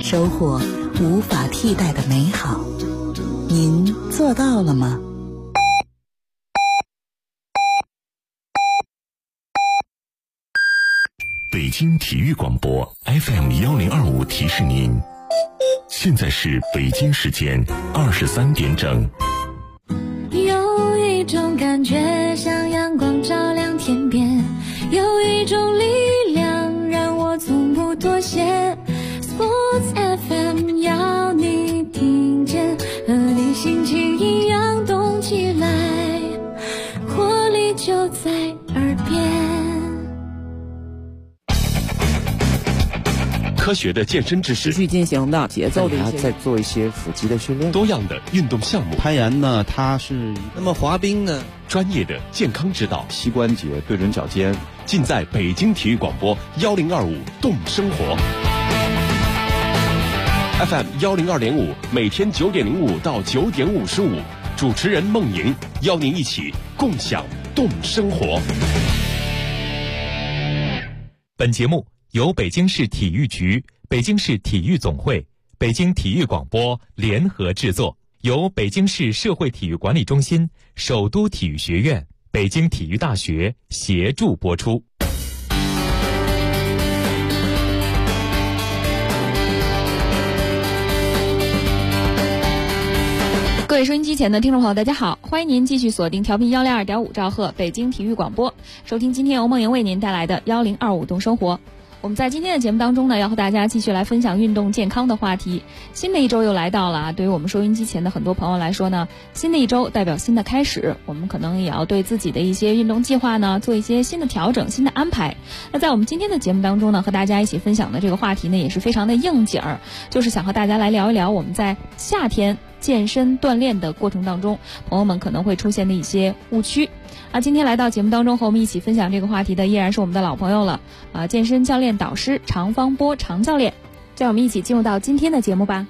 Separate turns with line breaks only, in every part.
收获无法替代的美好。您做到了吗？
北京体育广播 FM1025 提示您，现在是北京时间23点整。
有一种感觉像阳光照亮天边，有一种力量让我从不妥协。 Sports FM 要你听见，和你心情一样动起来，活力就在耳边。
科学的健身知识，
持续进行的节奏的一些，
再做一些腹肌的训练，
多样的运动项目，
攀岩呢，它是
那么滑冰呢，
专业的健康指导，
膝关节对准脚尖，
尽在北京体育广播1025动生活 FM 102.5，每天9点05到9点55，主持人孟莹邀您一起共享动生活。
本节目由北京市体育局、北京市体育总会、北京体育广播联合制作，由北京市社会体育管理中心、首都体育学院、北京体育大学协助播出。
各位收音机前的听众朋友，大家好，欢迎您继续锁定调频102.5兆赫北京体育广播，收听今天由孟莹为您带来的1025动生活。我们在今天的节目当中呢，要和大家继续来分享运动健康的话题。新的一周又来到了啊，对于我们收音机前的很多朋友来说呢，新的一周代表新的开始，我们可能也要对自己的一些运动计划呢做一些新的调整、新的安排。那在我们今天的节目当中呢，和大家一起分享的这个话题呢，也是非常的应景儿，就是想和大家来聊一聊我们在夏天健身锻炼的过程当中，朋友们可能会出现的一些误区。今天来到节目当中和我们一起分享这个话题的依然是我们的老朋友了，健身教练导师常方波常教练，让我们一起进入到今天的节目吧。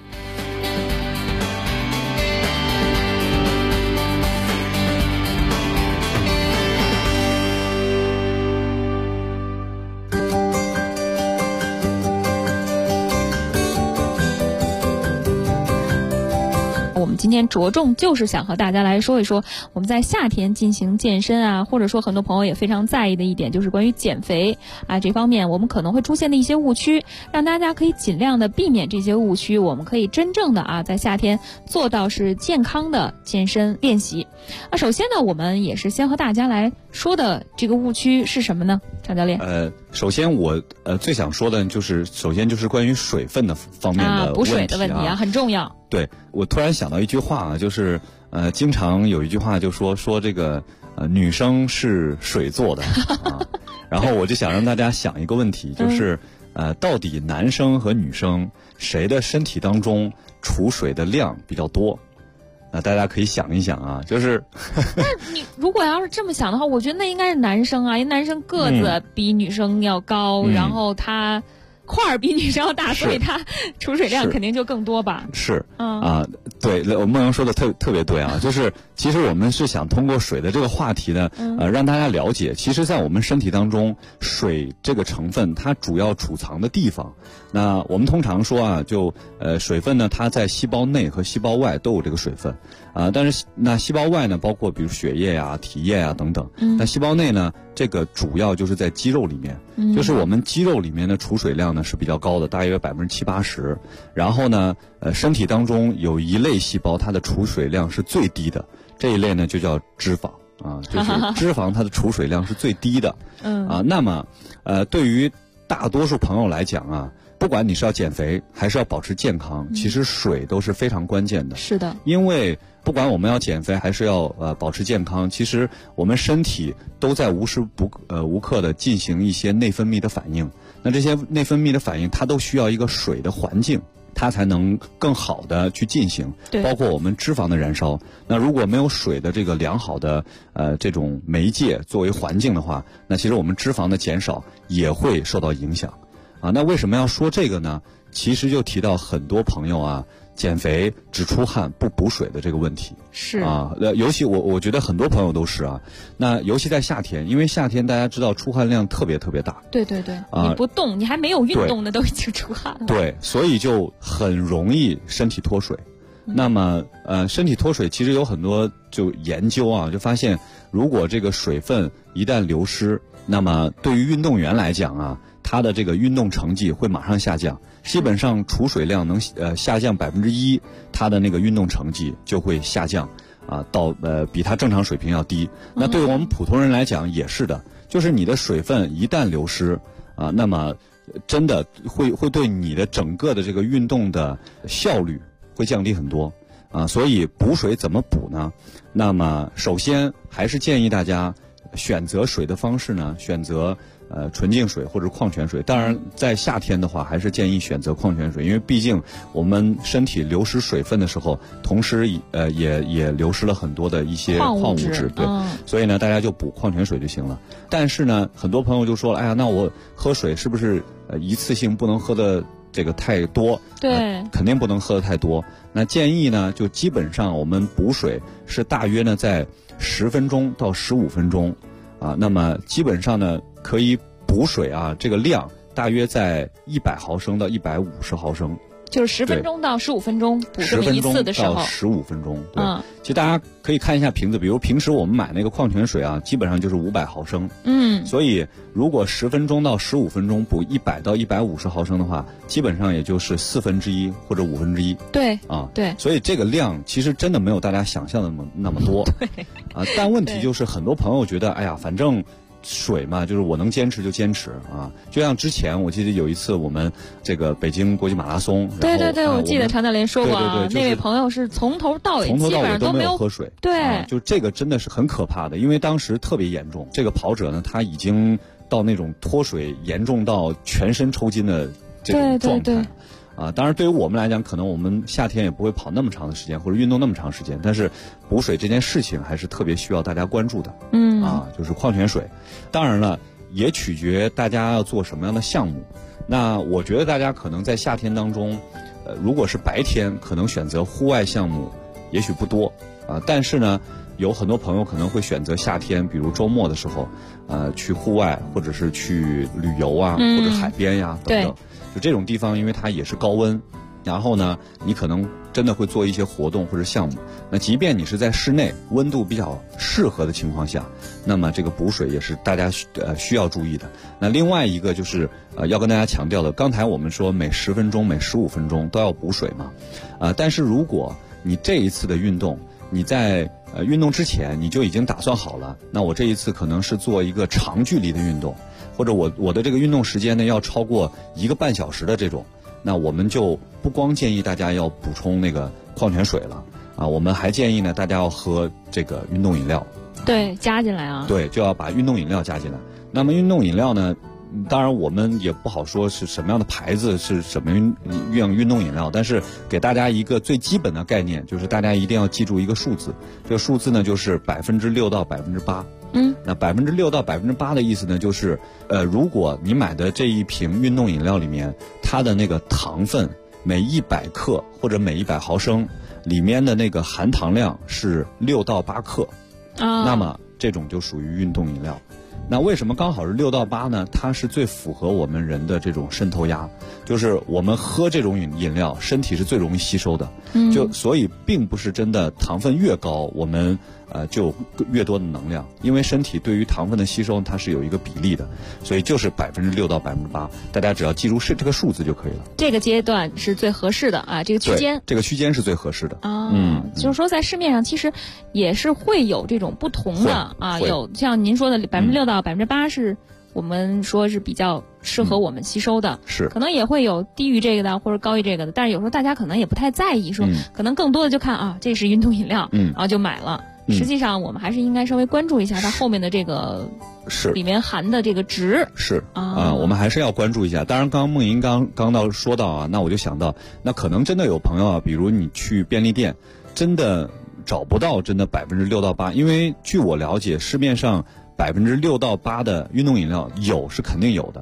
我们今天着重就是想和大家来说一说我们在夏天进行健身啊，或者说很多朋友也非常在意的一点就是关于减肥啊这方面我们可能会出现的一些误区，让大家可以尽量的避免这些误区，我们可以真正的在夏天做到是健康的健身练习。首先呢，我们也是先和大家来说的这个误区是什么呢？常教练。
首先我最想说的就是首先就是关于水分的方面的问题
补水的问题很重要。
对，我突然想到一句话就是经常有一句话就说这个女生是水做的然后我就想让大家想一个问题，就是到底男生和女生谁的身体当中储水的量比较多？大家可以想一想啊，就是
那你如果要是这么想的话，我觉得那应该是男生啊，因为男生个子比女生要高，然后他块儿比女生要大，所以他储水量肯定就更多吧。
是对，我孟莹说的特别对啊，就是其实我们是想通过水的这个话题呢，让大家了解，其实在我们身体当中，水这个成分它主要储藏的地方。那我们通常说就水分呢，它在细胞内和细胞外都有这个水分但是那细胞外呢，包括比如血液呀、体液呀等等。那细胞内呢，这个主要就是在肌肉里面，就是我们肌肉里面的储水量呢是比较高的，大约70%-80%。然后呢，身体当中有一类细胞，它的储水量是最低的，这一类呢就叫脂肪就是脂肪它的储水量是最低的。那么对于大多数朋友来讲不管你是要减肥还是要保持健康，其实水都是非常关键的。
是的，
因为不管我们要减肥还是要保持健康，其实我们身体都在无时无刻的进行一些内分泌的反应。那这些内分泌的反应，它都需要一个水的环境，它才能更好的去进行。包括我们脂肪的燃烧。那如果没有水的这个良好的这种媒介作为环境的话，那其实我们脂肪的减少也会受到影响。那为什么要说这个呢？其实就提到很多朋友减肥只出汗不补水的这个问题。
是
啊，尤其我觉得很多朋友都是啊，那尤其在夏天，因为夏天大家知道出汗量特别特别大。
对对对，你不动，你还没有运动呢，都已经出汗了。
对，所以就很容易身体脱水。那么身体脱水其实有很多就研究啊，就发现如果这个水分一旦流失，那么对于运动员来讲啊，他的这个运动成绩会马上下降。基本上储水量能下降1%，他的那个运动成绩就会下降啊，到比他正常水平要低。那对于我们普通人来讲也是的，就是你的水分一旦流失啊，那么真的会对你的整个的这个运动的效率会降低很多啊。所以补水怎么补呢？那么首先还是建议大家选择水的方式呢，选择纯净水或者矿泉水。当然在夏天的话还是建议选择矿泉水，因为毕竟我们身体流失水分的时候，同时也流失了很多的一些矿物质，对，所以呢大家就补矿泉水就行了。但是呢很多朋友就说了，哎呀，那我喝水是不是一次性不能喝的这个太多？
对，
肯定不能喝的太多。那建议呢就基本上我们补水是大约呢在10分钟到15分钟啊，那么基本上呢可以补水啊，这个量大约在100毫升到150毫升，
就是10分钟到15分钟补这么一次的时候。10分钟到
15分钟，对。其实大家可以看一下瓶子，比如平时我们买那个矿泉水啊，基本上就是500毫升。所以如果10分钟到15分钟补100到150毫升的话，基本上也就是1/4或者1/5。
对
啊，
对。
所以这个量其实真的没有大家想象的那么多。
对。
啊，但问题就是很多朋友觉得，哎呀，反正水嘛，就是我能坚持就坚持啊。就像之前我记得有一次我们这个北京国际马拉松，
对对对，我记得常教练说过，
对，
那位朋友是从头到尾基本上
都
没有
喝水，
对，
就这个真的是很可怕的，因为当时特别严重，这个跑者呢他已经到那种脱水严重到全身抽筋的这种状态。对对对。啊，当然对于我们来讲，可能我们夏天也不会跑那么长的时间或者运动那么长时间，但是补水这件事情还是特别需要大家关注的。就是矿泉水，当然了，也取决大家要做什么样的项目。那我觉得大家可能在夏天当中，如果是白天，可能选择户外项目也许不多啊，但是呢，有很多朋友可能会选择夏天，比如周末的时候，去户外或者是去旅游啊，或者海边呀等等。就这种地方，因为它也是高温，然后呢，你可能真的会做一些活动或者项目。那即便你是在室内，温度比较适合的情况下，那么这个补水也是大家需要注意的。那另外一个就是要跟大家强调的，刚才我们说每10分钟、每15分钟都要补水嘛，但是如果你这一次的运动，你在运动之前你就已经打算好了，那我这一次可能是做一个长距离的运动，或者我的这个运动时间呢要超过1个半小时的这种，那我们就不光建议大家要补充那个矿泉水了啊，我们还建议呢大家要喝这个运动饮料。
对，加进来啊。
对，就要把运动饮料加进来。那么运动饮料呢，当然我们也不好说是什么样的牌子，是什么样运动饮料，但是给大家一个最基本的概念，就是大家一定要记住一个数字，这个数字呢就是6%到8%。那6%到8%的意思呢，就是如果你买的这一瓶运动饮料里面，它的那个糖分每100克或者每100毫升里面的那个含糖量是6到8克，那么这种就属于运动饮料。那为什么刚好是6到8呢？它是最符合我们人的这种渗透压，就是我们喝这种饮料，身体是最容易吸收的。就所以并不是真的糖分越高，我们就越多的能量，因为身体对于糖分的吸收它是有一个比例的，所以就是6%到8%，大家只要记住是这个数字就可以了。这
个阶段是最合适的啊，这个区间，
这个区间是最合适的啊。
就是说在市面上其实也是会有这种不同的啊，有像您说的6%到8%是我们说是比较适合我们吸收的，
是
可能也会有低于这个的或者高于这个的，但是有时候大家可能也不太在意，说可能更多的就看啊，这是运动饮料，然后就买了。实际上我们还是应该稍微关注一下它后面的这个
是
里面含的这个值
是我们还是要关注一下。当然刚刚梦莹刚说到啊，那我就想到，那可能真的有朋友啊，比如你去便利店真的找不到真的6%到8%，因为据我了解市面上6%到8%的运动饮料是肯定有的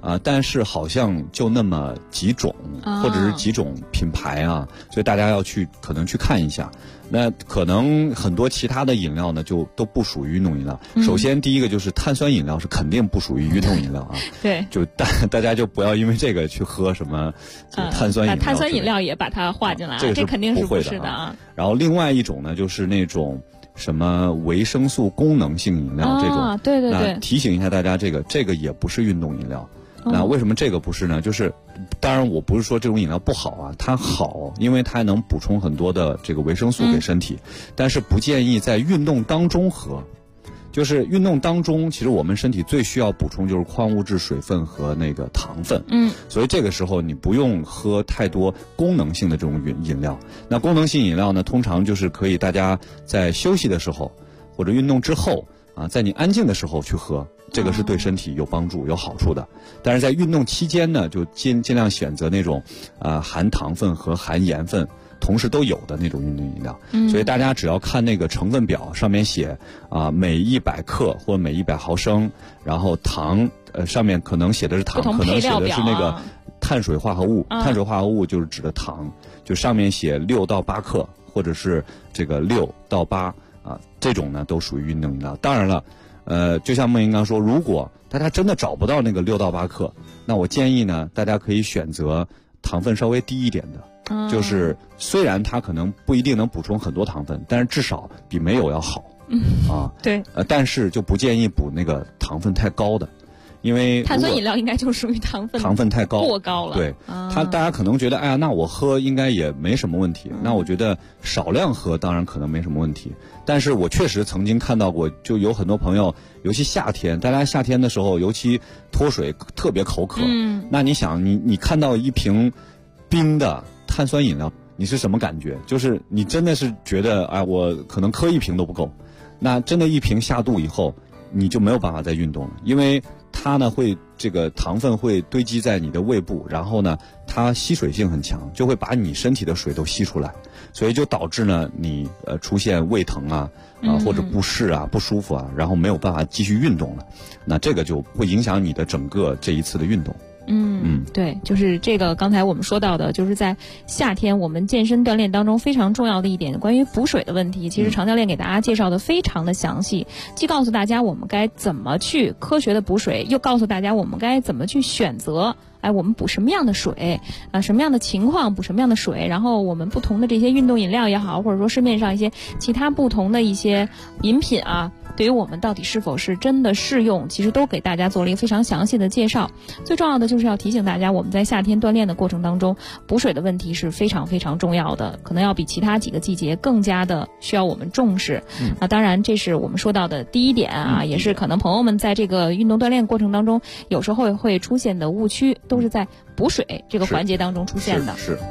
但是好像就那么几种，或者是几种品牌啊，所以大家要可能去看一下。那可能很多其他的饮料呢，就都不属于运动饮料。首先第一个就是碳酸饮料是肯定不属于运动饮料啊。
对，
就大家就不要因为这个去喝什么碳酸饮料。
把碳酸饮料也把它划进来，这肯定是不是的啊。
然后另外一种呢，就是那种什么维生素功能性饮料这种，
对对对。
那提醒一下大家，这个也不是运动饮料。那为什么这个不是呢？就是当然我不是说这种饮料不好啊，它好，因为它能补充很多的这个维生素给身体，但是不建议在运动当中喝。就是运动当中，其实我们身体最需要补充就是矿物质、水分和那个糖分。所以这个时候你不用喝太多功能性的这种饮料。那功能性饮料呢，通常就是可以大家在休息的时候或者运动之后啊，在你安静的时候去喝。这个是对身体有帮助、有好处的，但是在运动期间呢，就尽量选择那种含糖分和含盐分同时都有的那种运动饮料。所以大家只要看那个成分表，上面写每100克或每100毫升，然后糖上面可能写的是糖，可能写的是那个碳水化合物。碳水化合物就是指的糖，就上面写6到8克，或者是这个6到8这种呢都属于运动饮料。当然了。就像孟莹刚说，如果大家真的找不到那个6到8克，那我建议呢，大家可以选择糖分稍微低一点的，就是虽然它可能不一定能补充很多糖分，但是至少比没有要好。
对。
但是就不建议补那个糖分太高的。因为
碳酸饮料应该就属于糖分
太高，
过高了。
对，大家可能觉得，哎呀，那我喝应该也没什么问题。那我觉得少量喝当然可能没什么问题，但是我确实曾经看到过，就有很多朋友，尤其夏天，大家夏天的时候，尤其脱水特别口渴。那你想，你看到一瓶冰的碳酸饮料，你是什么感觉？就是你真的是觉得，哎，我可能喝一瓶都不够。那真的一瓶下肚以后，你就没有办法再运动了，因为它呢这个糖分会堆积在你的胃部，然后呢它吸水性很强，就会把你身体的水都吸出来，所以就导致呢你出现胃疼或者不适不舒服然后没有办法继续运动了，那这个就会影响你的整个这一次的运动。
对，就是这个刚才我们说到的，就是在夏天我们健身锻炼当中非常重要的一点，关于补水的问题，其实常教练给大家介绍的非常的详细，既告诉大家我们该怎么去科学的补水，又告诉大家我们该怎么去选择我们补什么样的水什么样的情况补什么样的水，然后我们不同的这些运动饮料也好，或者说市面上一些其他不同的一些饮品对于我们到底是否是真的适用，其实都给大家做了一个非常详细的介绍。最重要的就是要提醒大家，我们在夏天锻炼的过程当中，补水的问题是非常非常重要的，可能要比其他几个季节更加的需要我们重视。当然这是我们说到的第一点也是可能朋友们在这个运动锻炼过程当中有时候会出现的误区，都是在补水这个环节当中出现的。
是。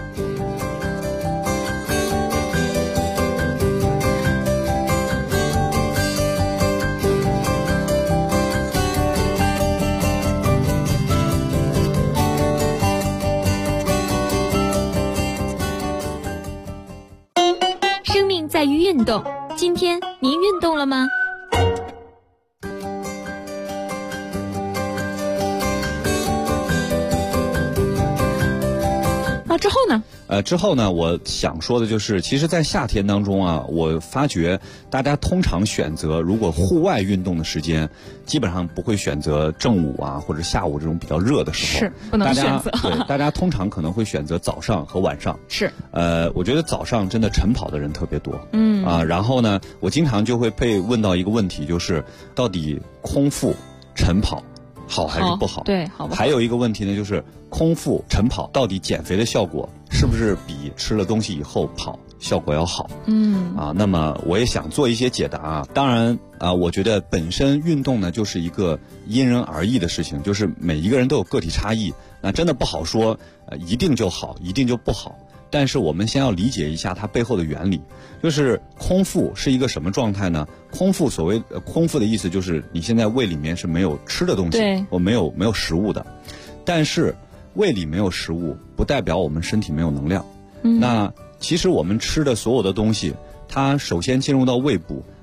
生命在于运动，今天您运动了吗？
之后呢？
之后呢，我想说的就是，其实，在夏天当中我发觉大家通常选择，如果户外运动的时间，基本上不会选择正午或者下午这种比较热的时候，
是不能选择。
对，大家通常可能会选择早上和晚上。
是。
我觉得早上真的晨跑的人特别多。然后呢，我经常就会被问到一个问题，就是到底空腹晨跑好还是不好？
对，好不好？
还有一个问题呢，就是空腹晨跑到底减肥的效果是不是比吃了东西以后跑效果要好？那么我也想做一些解答当然我觉得本身运动呢就是一个因人而异的事情，就是每一个人都有个体差异，那真的不好说一定就好，一定就不好。但是我们先要理解一下它背后的原理，就是空腹是一个什么状态呢？空腹所谓空腹的意思就是你现在胃里面是没有吃的东西，我没有食物的，但是胃里没有食物不代表我们身体没有能量。那其实我们吃的所有的东西，它首先进入到胃部，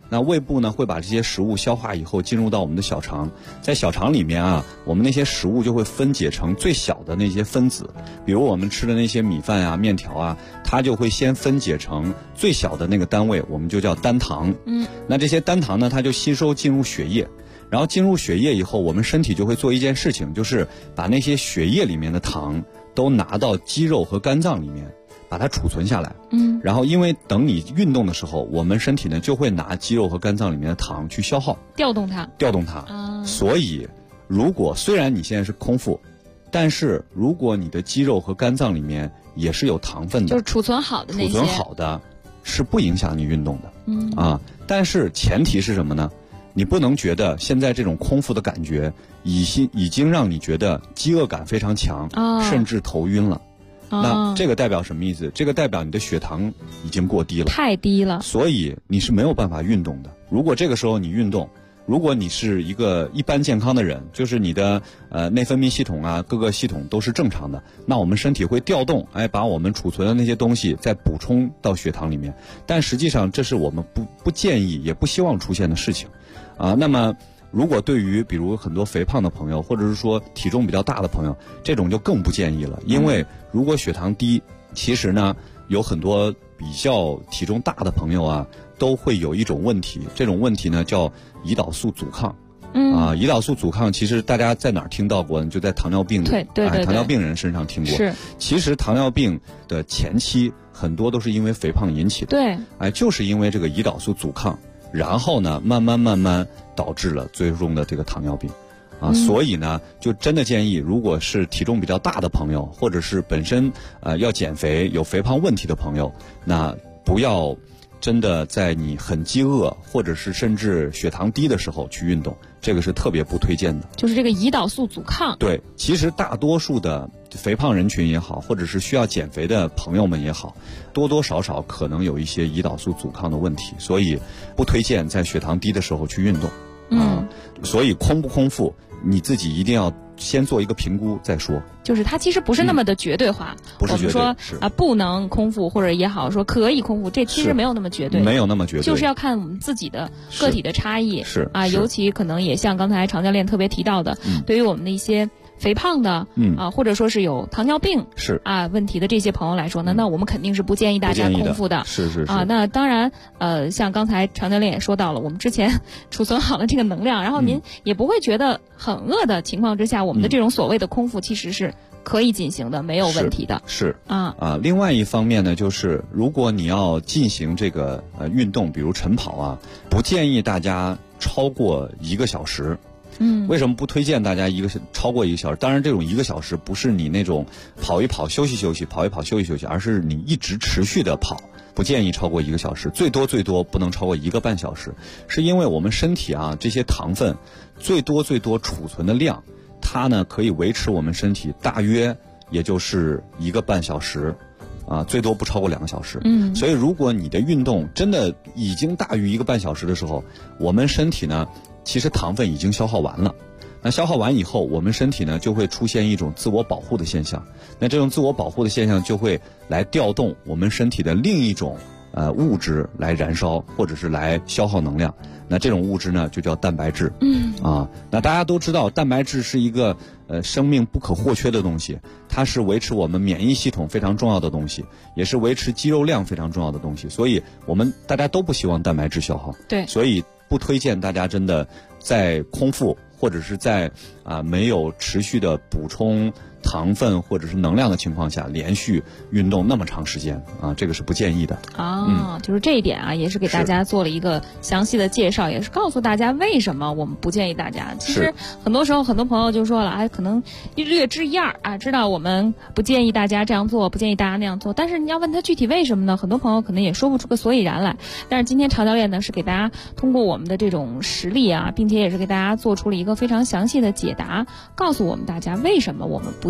那胃部呢会把这些食物消化以后进入到我们的小肠，在小肠里面啊，我们那些食物就会分解成最小的那些分子，比如我们吃的那些米饭啊、面条啊，它就会先分解成最小的那个单位，我们就叫单糖。那这些单糖呢，它就吸收进入血液，然后进入血液以后，我们身体就会做一件事情，就是把那些血液里面的糖都拿到肌肉和肝脏里面，把它储存下来。然后因为等你运动的时候，我们身体呢就会拿肌肉和肝脏里面的糖去消耗，调动它。所以如果虽然你现在是空腹，但是如果你的肌肉和肝脏里面也是有糖分的，
就是储存好的那些，
储存好的是不影响你运动的。但是前提是什么呢？你不能觉得现在这种空腹的感觉已经让你觉得饥饿感非常强，甚至头晕了。那这个代表什么意思？这个代表你的血糖已经过低了，
太低了，
所以你是没有办法运动的。如果这个时候你运动，如果你是一个一般健康的人，就是你的内分泌系统啊，各个系统都是正常的，那我们身体会调动，把我们储存的那些东西再补充到血糖里面。但实际上这是我们不建议也不希望出现的事情。那么如果对于比如很多肥胖的朋友，或者是说体重比较大的朋友，这种就更不建议了。因为如果血糖低，其实呢有很多比较体重大的朋友啊，都会有一种问题，这种问题呢叫胰岛素阻抗。胰岛素阻抗其实大家在哪儿听到过呢？就在糖尿病糖尿病人身上听过。
是，
其实糖尿病的前期很多都是因为肥胖引起的。
对，
就是因为这个胰岛素阻抗，然后呢慢慢导致了最终的这个糖尿病。所以呢就真的建议，如果是体重比较大的朋友，或者是本身要减肥有肥胖问题的朋友，那不要真的在你很饥饿或者是甚至血糖低的时候去运动，这个是特别不推荐的。
就是这个胰岛素阻抗。
对，其实大多数的肥胖人群也好，或者是需要减肥的朋友们也好，多多少少可能有一些胰岛素阻抗的问题，所以不推荐在血糖低的时候去运动。所以空不空腹你自己一定要先做一个评估再说。
就是它其实不是那么的绝对化，
不是绝对，
我们说不能空腹，或者也好说可以空腹，这其实没有那么绝对，
没有那么绝对，
就是要看我们自己的个体的差异。尤其可能也像刚才常教练特别提到的，对于我们的一些肥胖的或者说是有糖尿病问题的这些朋友来说呢，那我们肯定是不建议大家空腹的。
是
那当然像刚才常教练也说到了，我们之前储存好了这个能量，然后您也不会觉得很饿的情况之下，我们的这种所谓的空腹其实是可以进行的，没有问题的。另外一方面呢，就是如果你要进行这个运动，比如晨跑不建议大家超过1个小时。为什么不推荐大家超过1个小时？当然，这种1个小时不是你那种跑一跑休息休息，跑一跑休息休息，而是你一直持续的跑，不建议超过1个小时，最多不能超过1个半小时。是因为我们身体这些糖分最多储存的量，它呢可以维持我们身体大约也就是1个半小时。最多不超过2个小时。所以如果你的运动真的已经大于1个半小时的时候，我们身体呢其实糖分已经消耗完了。那消耗完以后，我们身体呢就会出现一种自我保护的现象。那这种自我保护的现象就会来调动我们身体的另一种物质来燃烧，或者是来消耗能量。那这种物质呢就叫蛋白质。那大家都知道蛋白质是一个生命不可或缺的东西，它是维持我们免疫系统非常重要的东西，也是维持肌肉量非常重要的东西，所以大家都不希望蛋白质消耗。 对，
所以不推荐大家真的在空腹或者是在没有持续的补充糖分或者是能量的情况下连续运动那么长时间这个是不建议的。
就是这一点也是给大家做了一个详细的介绍，也是告诉大家为什么我们不建议大家。其实很多时候很多朋友就说了可能略知一二知道我们不建议大家这样做，不建议大家那样做，但是你要问他具体为什么呢？很多朋友可能也说不出个所以然来。但是今天常教练呢是给大家通过我们的这种实例并且也是给大家做出了一个非常详细的解答，告诉我们大家为什么我们不建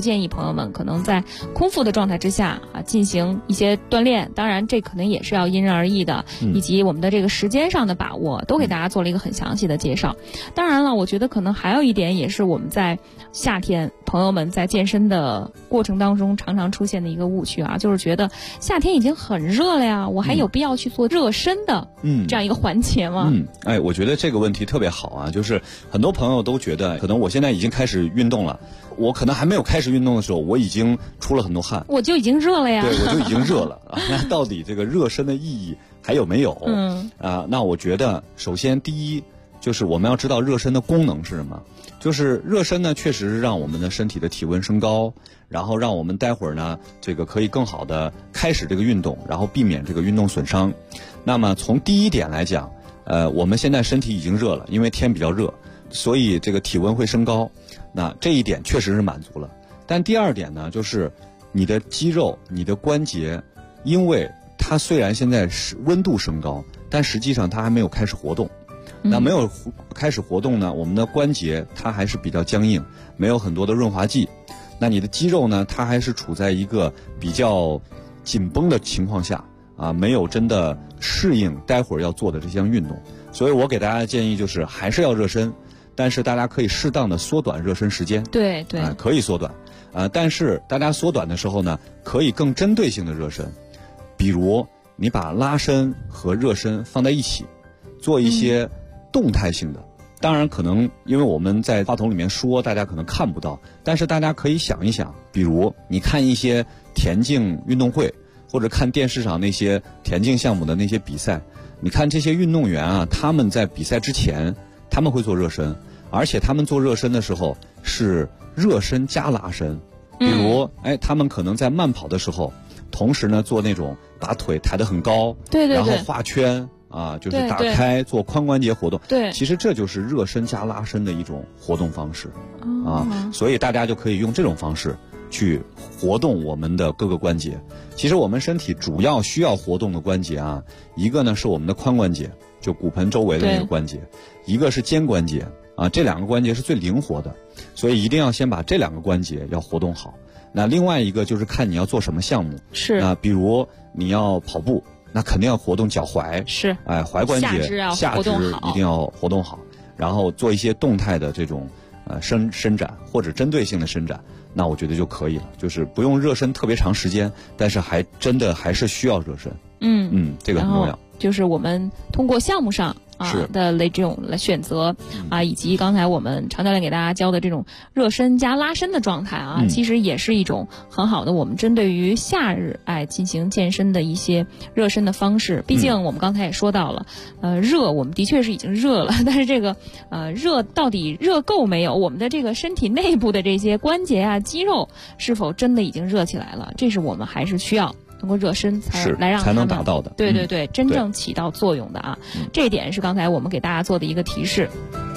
建议朋友们可能在空腹的状态之下进行一些锻炼，当然这可能也是要因人而异的，以及我们的这个时间上的把握都给大家做了一个很详细的介绍。当然了，我觉得可能还有一点也是我们在夏天朋友们在健身的过程当中常常出现的一个误区就是觉得夏天已经很热了呀，我还有必要去做热身的这样一个环节吗？
我觉得这个问题特别好就是很多朋友都觉得可能我现在已经开始运动了，我可能还没有开始运动的时候我已经出了很多汗，
我就已经热了呀。
对，我就已经热了那到底这个热身的意义还有没有？那我觉得首先第一就是我们要知道热身的功能是什么。就是热身呢，确实是让我们的身体的体温升高，然后让我们待会儿呢，这个可以更好的开始这个运动，然后避免这个运动损伤。那么从第一点来讲，我们现在身体已经热了，因为天比较热，所以这个体温会升高。那这一点确实是满足了。但第二点呢，就是你的肌肉、你的关节，因为它虽然现在是温度升高，但实际上它还没有开始活动。那没有开始活动呢，我们的关节它还是比较僵硬，没有很多的润滑剂。那你的肌肉呢，它还是处在一个比较紧绷的情况下没有真的适应待会儿要做的这项运动。所以我给大家的建议就是还是要热身，但是大家可以适当的缩短热身时间。
对，
可以缩短但是大家缩短的时候呢，可以更针对性的热身，比如你把拉伸和热身放在一起，做一些动态性的。当然可能因为我们在话筒里面说大家可能看不到，但是大家可以想一想，比如你看一些田径运动会，或者看电视上那些田径项目的那些比赛，你看这些运动员他们在比赛之前他们会做热身，而且他们做热身的时候是热身加拉伸。比如他们可能在慢跑的时候同时呢做那种把腿抬得很高，
对，
然后画圈就是打开做髋关节活动。
对，
其实这就是热身加拉伸的一种活动方式所以大家就可以用这种方式去活动我们的各个关节。其实我们身体主要需要活动的关节一个呢是我们的髋关节，就骨盆周围的那个关节，一个是肩关节这两个关节是最灵活的，所以一定要先把这两个关节要活动好。那另外一个就是看你要做什么项目，
是
比如你要跑步，那肯定要活动脚踝，
是
踝关节下肢一定要活动好，然后做一些动态的这种伸展或者针对性的伸展，那我觉得就可以了，就是不用热身特别长时间，但是还真的还是需要热身。这个很重要。
就是我们通过项目上的这种来选择以及刚才我们常教练给大家教的这种热身加拉伸的状态其实也是一种很好的我们针对于夏日进行健身的一些热身的方式。毕竟我们刚才也说到了热我们的确是已经热了，但是这个热到底热够没有，我们的这个身体内部的这些关节肌肉是否真的已经热起来了，这是我们还是需要通过热身才
能达到的。
对，真正起到作用的这一点是刚才我们给大家做的一个提示。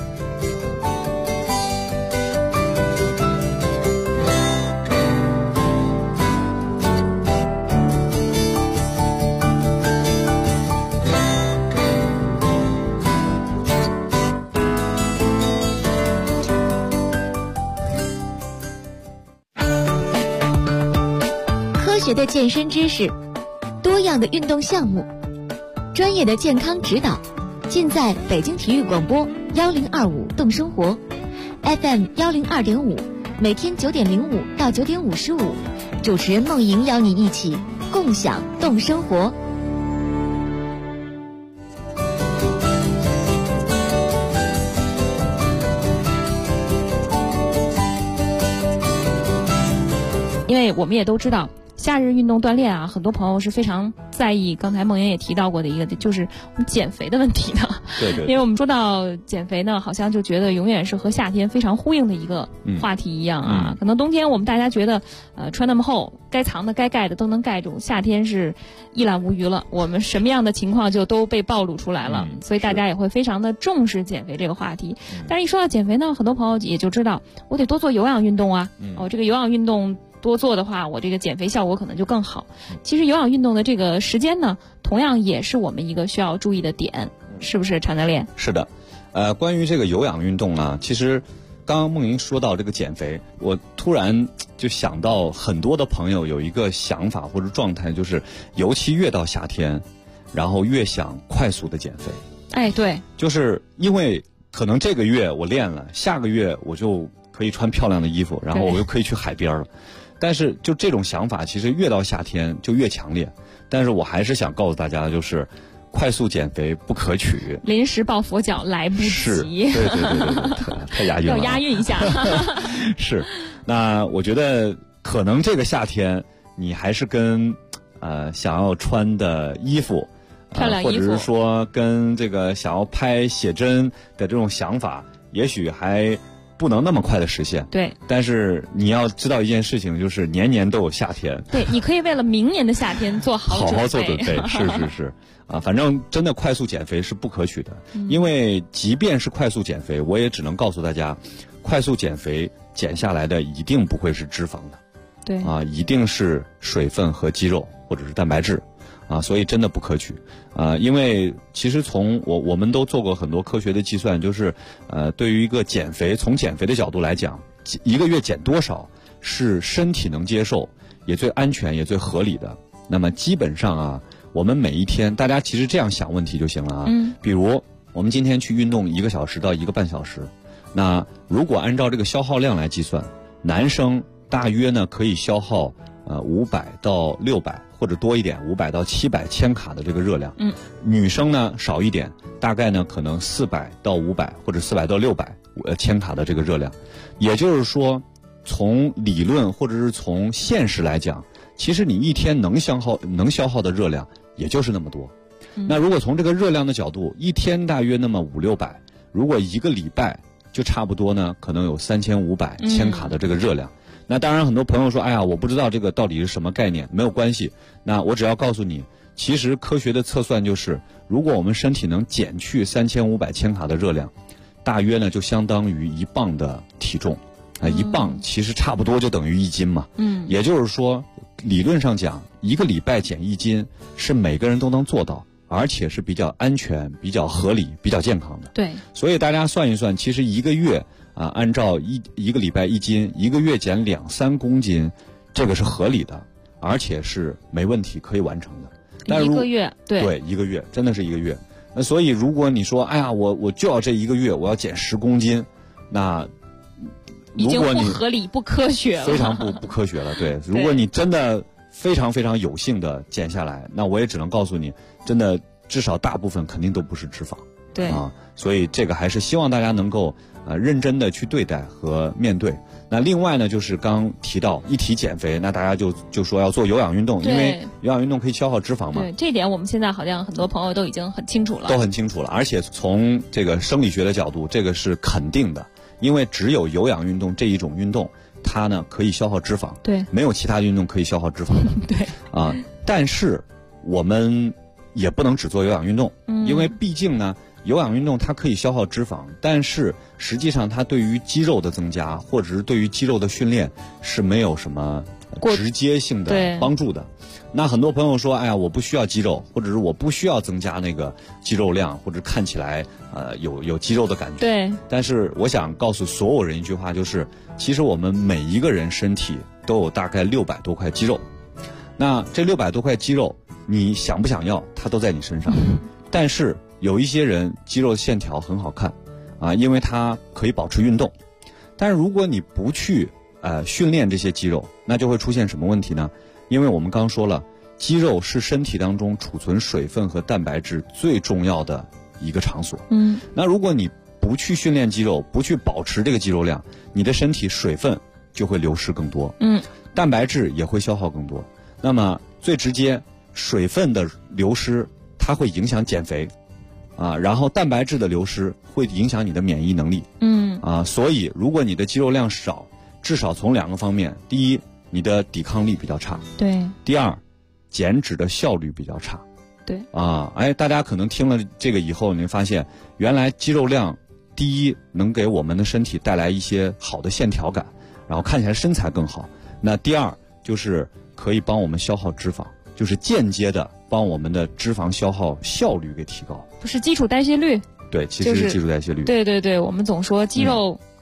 科学的健身知识，多样的运动项目，专业的健康指导，尽在北京体育广播1025动生活 FM 102.5，每天9点05到9点55，主持人梦莹邀你一起共享动生活。
因为我们也都知道夏日运动锻炼很多朋友是非常在意刚才梦莹也提到过的一个就是我们减肥的问题的。
对，
因为我们说到减肥呢，好像就觉得永远是和夏天非常呼应的一个话题一样可能冬天我们大家觉得穿那么厚，该藏的该盖的都能盖住，夏天是一览无余了，我们什么样的情况就都被暴露出来了所以大家也会非常的重视减肥这个话题。但是一说到减肥呢，很多朋友也就知道我得多做有氧运动这个有氧运动多做的话，我这个减肥效果可能就更好。其实有氧运动的这个时间呢，同样也是我们一个需要注意的点，是不是常教练？
是的，关于这个有氧运动其实刚刚梦莹说到这个减肥，我突然就想到很多的朋友有一个想法或者状态，就是尤其越到夏天，然后越想快速的减肥。
哎，对，
就是因为可能这个月我练了，下个月我就可以穿漂亮的衣服，然后我又可以去海边了。但是就这种想法，其实越到夏天就越强烈。但是我还是想告诉大家，就是快速减肥不可取，
临时抱佛脚来不及。
是，对，太押韵了，
要押韵一下。
是，那我觉得可能这个夏天你还是跟想要穿的衣服，
漂亮衣服，
或者是说跟这个想要拍写真的这种想法，也许还不能那么快的实现。
对，
但是你要知道一件事情，就是年年都有夏天。
对，你可以为了明年的夏天做好
好做准备。是啊，反正真的快速减肥是不可取的，因为即便是快速减肥，我也只能告诉大家，快速减肥减下来的一定不会是脂肪的，
对
啊，一定是水分和肌肉或者是蛋白质。啊，所以真的不可取，因为其实从我们都做过很多科学的计算，就是对于一个减肥，从减肥的角度来讲，一个月减多少是身体能接受，也最安全也最合理的。那么基本上啊，我们每一天，大家其实这样想问题就行了啊。比如我们今天去运动1个小时到1个半小时，那如果按照这个消耗量来计算，男生大约呢可以消耗500到600。或者多一点，500到700千卡的这个热量。女生呢少一点，大概呢可能400到500或者400到600千卡的这个热量。也就是说，从理论或者是从现实来讲，其实你一天能消耗的热量也就是那么多。那如果从这个热量的角度，一天大约那么500-600，如果1个礼拜就差不多呢，可能有3500千卡的这个热量。那当然很多朋友说，哎呀，我不知道这个到底是什么概念，没有关系，那我只要告诉你，其实科学的测算就是，如果我们身体能减去3500千卡的热量，大约呢就相当于1磅的体重，1磅其实差不多就等于1斤嘛。也就是说，理论上讲，1个礼拜减1斤是每个人都能做到，而且是比较安全、比较合理、比较健康的。
对，
所以大家算一算，其实1个月按照一个礼拜1斤，1个月减2-3公斤，这个是合理的，而且是没问题可以完成的。但
1个月，对
1个月真的是1个月。那所以如果你说，哎呀，我就要这1个月，我要减10公斤，那
已经不合理、不科学了，
非常不科学了。对，如果你真的非常非常有幸的减下来，那我也只能告诉你，真的至少大部分肯定都不是脂肪。
对
啊，所以这个还是希望大家能够认真的去对待和面对。那另外呢，就是刚提到一提减肥，那大家就说要做有氧运动，因为有氧运动可以消耗脂肪嘛。
对，这点我们现在好像很多朋友都已经很清楚了，
都很清楚了。而且从这个生理学的角度，这个是肯定的，因为只有有氧运动这一种运动，它呢可以消耗脂肪，
对，
没有其他的运动可以消耗脂肪的。
对
啊，但是我们也不能只做有氧运动，因为毕竟呢，有氧运动它可以消耗脂肪，但是实际上它对于肌肉的增加或者是对于肌肉的训练是没有什么直接性的帮助的。那很多朋友说，哎呀，我不需要肌肉，或者是我不需要增加那个肌肉量，或者看起来有肌肉的感觉。
对。
但是我想告诉所有人一句话，就是其实我们每一个人身体都有大概600多块肌肉。那这600多块肌肉，你想不想要，它都在你身上。但是有一些人肌肉线条很好看，因为它可以保持运动。但是如果你不去训练这些肌肉，那就会出现什么问题呢？因为我们刚说了，肌肉是身体当中储存水分和蛋白质最重要的一个场所。那如果你不去训练肌肉，不去保持这个肌肉量，你的身体水分就会流失更多，蛋白质也会消耗更多。那么最直接，水分的流失它会影响减肥，然后蛋白质的流失会影响你的免疫能力。所以如果你的肌肉量少，至少从2个方面：第一，你的抵抗力比较差；
对。
第二，减脂的效率比较差。
对。
大家可能听了这个以后，你会发现，原来肌肉量，第一能给我们的身体带来一些好的线条感，然后看起来身材更好。那第二就是可以帮我们消耗脂肪，就是间接的帮我们的脂肪消耗效率给提高。
不是基础代谢率？
对，其实是基础代谢率。
对对对，我们总说肌肉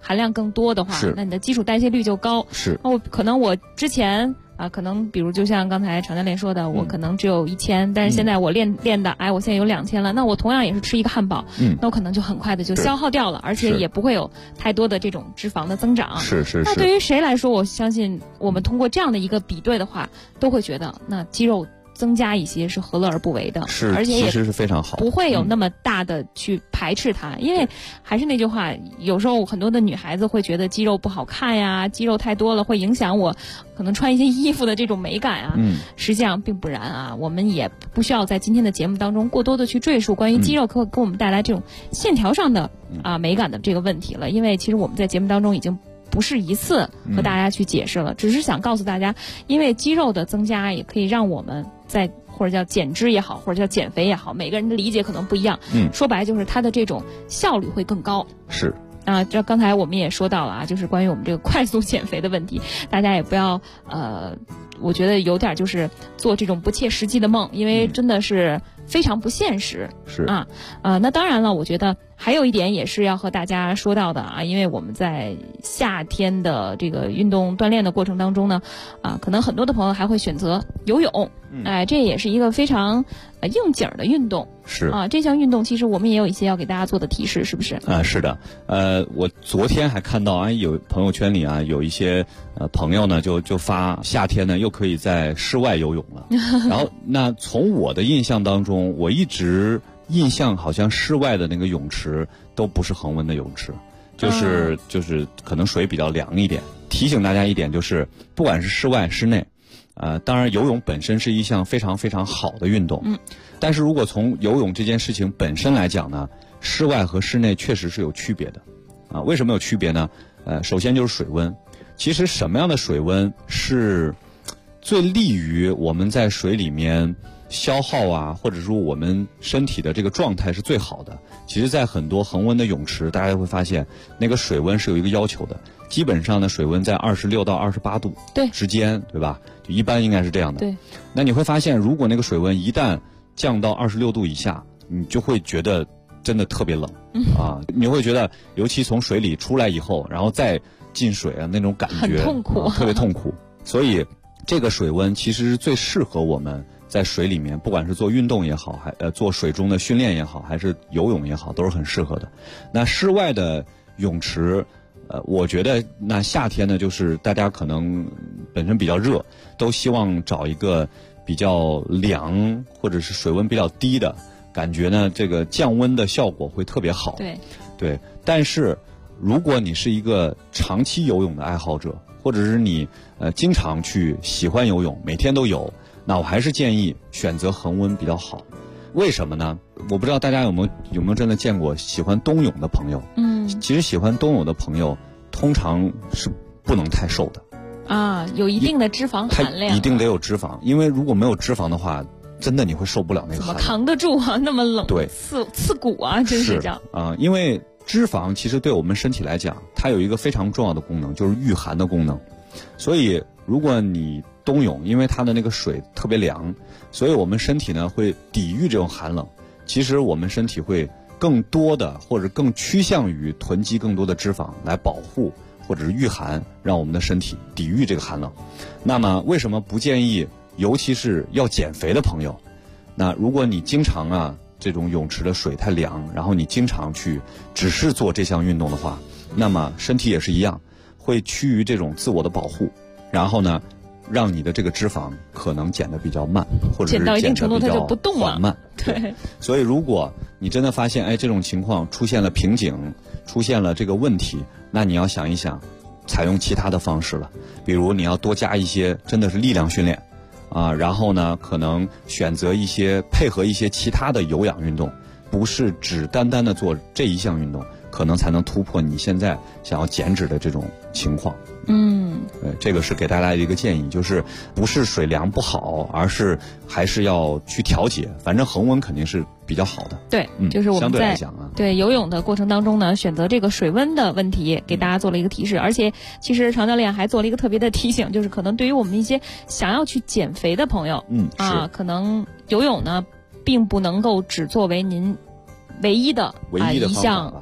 含量更多的话，那你的基础代谢率就高。
是。
可能我之前可能比如就像刚才常教练说的，我可能只有1000，但是现在我练的，我现在有2000了，那我同样也是吃一个汉堡，那我可能就很快的就消耗掉了，而且也不会有太多的这种脂肪的增长。
是。
那对于谁来说，我相信我们通过这样的一个比对的话，都会觉得那肌肉增加一些是何乐而不为的，
是，
而且也
其实是非常好，
不会有那么大的去排斥它，因为还是那句话，有时候很多的女孩子会觉得肌肉不好看呀，肌肉太多了会影响我可能穿一些衣服的这种美感啊。实际上并不然啊，我们也不需要在今天的节目当中过多的去赘述关于肌肉可给我们带来这种线条上的美感的这个问题了，因为其实我们在节目当中已经不是一次和大家去解释了，只是想告诉大家，因为肌肉的增加也可以让我们在或者叫减脂也好，或者叫减肥也好，每个人的理解可能不一样。说白就是它的这种效率会更高。
是。
这刚才我们也说到了就是关于我们这个快速减肥的问题，大家也不要我觉得有点就是做这种不切实际的梦，因为真的是非常不现实。
是
那当然了，我觉得还有一点也是要和大家说到的因为我们在夏天的这个运动锻炼的过程当中呢，可能很多的朋友还会选择游泳。这也是一个非常应景的运动。
是
这项运动其实我们也有一些要给大家做的提示，是不是？
是的。我昨天还看到有朋友圈里有一些朋友呢就发夏天呢又可以在室外游泳了。然后那从我的印象当中，我一直印象好像室外的那个泳池都不是恒温的泳池，就是可能水比较凉一点。提醒大家一点就是，不管是室外室内，当然游泳本身是一项非常非常好的运动。但是如果从游泳这件事情本身来讲呢，室外和室内确实是有区别的。为什么有区别呢？首先就是水温。其实什么样的水温是最利于我们在水里面消耗或者说我们身体的这个状态是最好的？其实在很多恒温的泳池，大家会发现那个水温是有一个要求的，基本上呢水温在26到28度之间，对吧？就一般应该是这样的。
对。
那你会发现，如果那个水温一旦降到26度以下，你就会觉得真的特别冷。你会觉得尤其从水里出来以后，然后再进水那种感觉
很痛苦，
特别痛苦。所以这个水温其实是最适合我们在水里面，不管是做运动也好，还做水中的训练也好，还是游泳也好，都是很适合的。那室外的泳池，我觉得那夏天呢，就是大家可能本身比较热，都希望找一个比较凉或者是水温比较低的感觉呢，这个降温的效果会特别好。对。但是如果你是一个长期游泳的爱好者，或者是你经常去喜欢游泳，每天都游，那我还是建议选择恒温比较好。为什么呢？我不知道大家有没有真的见过喜欢冬泳的朋友。其实喜欢冬泳的朋友通常是不能太瘦的
有一定的脂肪含量，
一定得有脂肪，因为如果没有脂肪的话，真的你会受不了那个寒冷。
怎么扛得住那么冷？
对，
刺骨真是这样。
因为脂肪其实对我们身体来讲，它有一个非常重要的功能，就是御寒的功能。所以如果你冬泳，因为它的那个水特别凉，所以我们身体呢会抵御这种寒冷。其实我们身体会更多的或者更趋向于囤积更多的脂肪来保护或者是御寒，让我们的身体抵御这个寒冷。那么为什么不建议，尤其是要减肥的朋友，那如果你经常这种泳池的水太凉，然后你经常去只是做这项运动的话，那么身体也是一样，会趋于这种自我的保护，然后呢让你的这个脂肪可能减得比较慢，或者是
减到一定程度它就不动了，
缓慢。
对。
所以如果你真的发现这种情况出现了瓶颈，出现了这个问题，那你要想一想采用其他的方式了。比如你要多加一些真的是力量训练然后呢可能选择一些配合一些其他的有氧运动，不是只单单的做这一项运动，可能才能突破你现在想要减脂的这种情况。这个是给大家的一个建议，就是不是水凉不好，而是还是要去调节，反正恒温肯定是比较好的。
对，就是我们
相对来讲
对游泳的过程当中呢，选择这个水温的问题给大家做了一个提示。而且其实常教练还做了一个特别的提醒，就是可能对于我们一些想要去减肥的朋友，可能游泳呢并不能够只作为您唯一的一项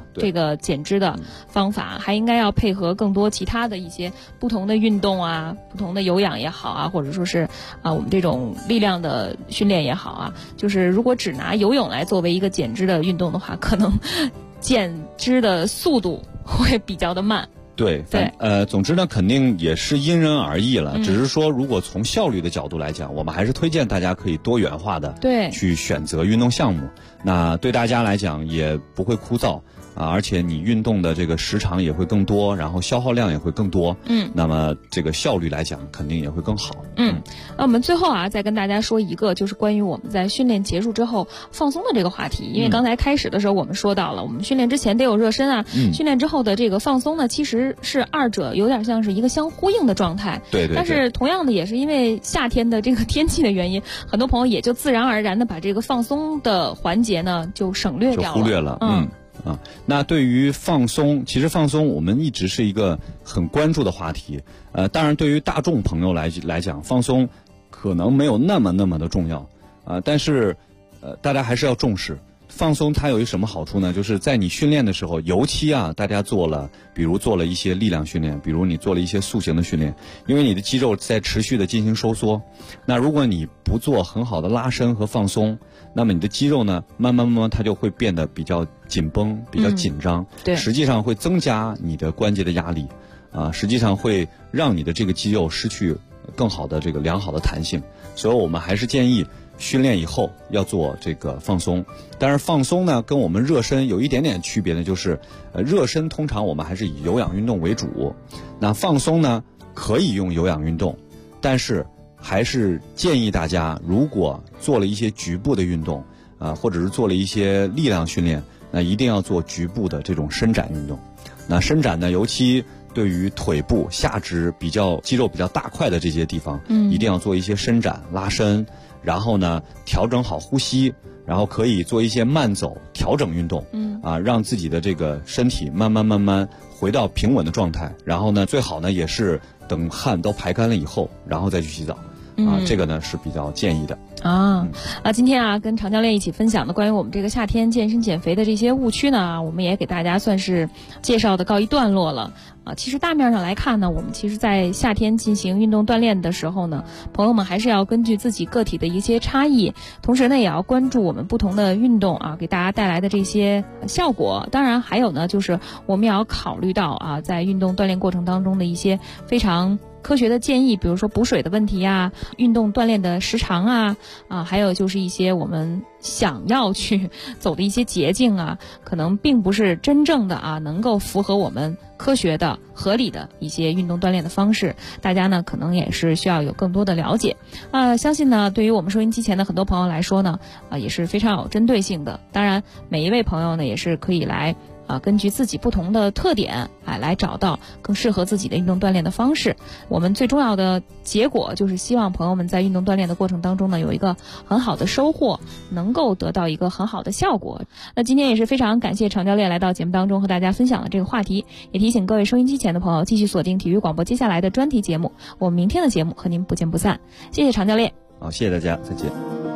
这个减脂的方法，还应该要配合更多其他的一些不同的运动啊，不同的有氧也好啊，或者说是我们这种力量的训练也好啊，就是如果只拿游泳来作为一个减脂的运动的话，可能减脂的速度会比较的慢。
对，总之呢，肯定也是因人而异了。只是说，如果从效率的角度来讲，我们还是推荐大家可以多元化的去选择运动项目。那对大家来讲也不会枯燥而且你运动的这个时长也会更多，然后消耗量也会更多。那么这个效率来讲，肯定也会更好。
那我们最后再跟大家说一个，就是关于我们在训练结束之后放松的这个话题。因为刚才开始的时候我们说到了，我们训练之前得有热身训练之后的这个放松呢，其实是二者有点像是一个相呼应的状态。
对。
但是同样的，也是因为夏天的这个天气的原因，很多朋友也就自然而然的把这个放松的环节呢就省略掉了，
就忽略了。那对于放松，其实放松我们一直是一个很关注的话题。当然对于大众朋友来讲，放松可能没有那么的重要但是大家还是要重视。放松它有一什么好处呢？就是在你训练的时候，尤其大家比如做了一些力量训练，比如你做了一些塑形的训练，因为你的肌肉在持续的进行收缩，那如果你不做很好的拉伸和放松，那么你的肌肉呢，慢慢它就会变得比较紧绷，比较紧张。
对，
实际上会增加你的关节的压力实际上会让你的这个肌肉失去更好的这个良好的弹性。所以我们还是建议训练以后要做这个放松。但是放松呢，跟我们热身有一点点区别的就是，热身通常我们还是以有氧运动为主，那放松呢可以用有氧运动，但是还是建议大家，如果做了一些局部的运动或者是做了一些力量训练，那一定要做局部的这种伸展运动。那伸展呢，尤其对于腿部下肢肌肉比较大块的这些地方，一定要做一些伸展拉伸，然后呢调整好呼吸，然后可以做一些慢走调整运动，让自己的这个身体慢慢回到平稳的状态。然后呢，最好呢也是等汗都排干了以后，然后再去洗澡。这个呢是比较建议的。
今天跟常教练一起分享的关于我们这个夏天健身减肥的这些误区呢，我们也给大家算是介绍的告一段落了。其实大面上来看呢，我们其实在夏天进行运动锻炼的时候呢，朋友们还是要根据自己个体的一些差异，同时呢也要关注我们不同的运动给大家带来的这些效果。当然还有呢，就是我们也要考虑到在运动锻炼过程当中的一些非常科学的建议，比如说补水的问题运动锻炼的时长还有就是一些我们想要去走的一些捷径可能并不是真正的能够符合我们科学的合理的一些运动锻炼的方式。大家呢可能也是需要有更多的了解。相信呢对于我们收音机前的很多朋友来说呢也是非常有针对性的。当然每一位朋友呢也是可以来根据自己不同的特点来找到更适合自己的运动锻炼的方式。我们最重要的结果就是希望朋友们在运动锻炼的过程当中呢有一个很好的收获，能够得到一个很好的效果。那今天也是非常感谢常教练来到节目当中和大家分享了这个话题，也提醒各位收音机前的朋友继续锁定体育广播接下来的专题节目，我们明天的节目和您不见不散。谢谢常教练。
好，谢谢大家，再见。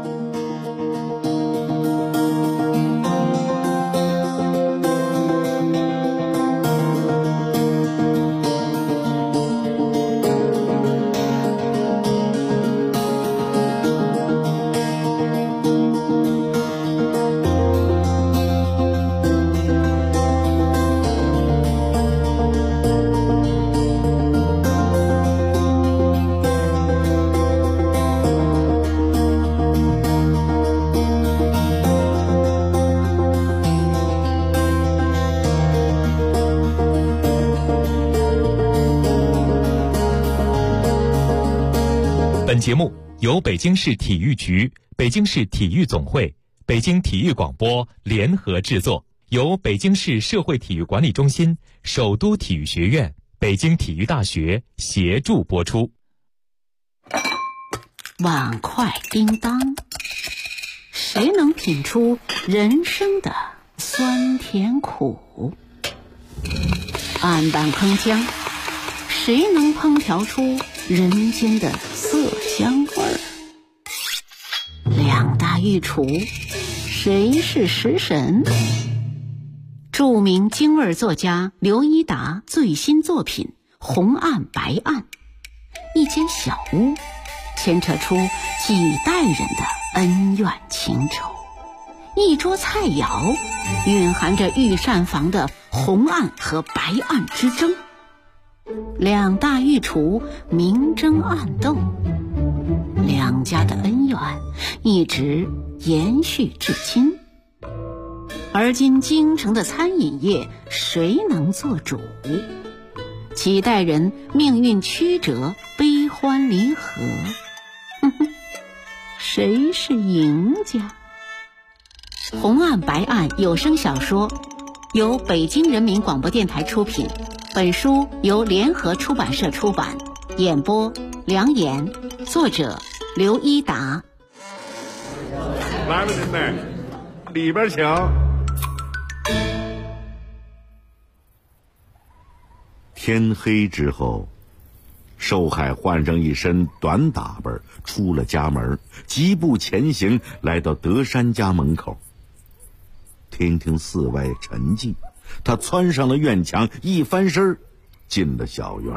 本节目由北京市体育局、北京市体育总会、北京体育广播联合制作，由北京市社会体育管理中心、首都体育学院、北京体育大学协助播出。
碗筷叮当，谁能品出人生的酸甜苦？案板铿锵，谁能烹调出人间的色香味儿？两大御厨，谁是食神？ 著名京味作家刘一达最新作品《红案白案》。一间小屋牵扯出几代人的恩怨情仇，一桌菜肴蕴含着御膳房的红案和白案之争，两大御厨明争暗斗，两家的恩怨一直延续至今。而今京城的餐饮业谁能做主？几代人命运曲折，悲欢离合，谁是赢家？红案白案有声小说由北京人民广播电台出品，本书由联合出版社出版，演播梁岩，作者刘一达。
来了您嘞，里边请。天黑之后，寿海换上一身短打扮，出了家门，疾步前行，来到德山家门口。听听寺外沉寂，他窜上了院墙，一翻身进了小院。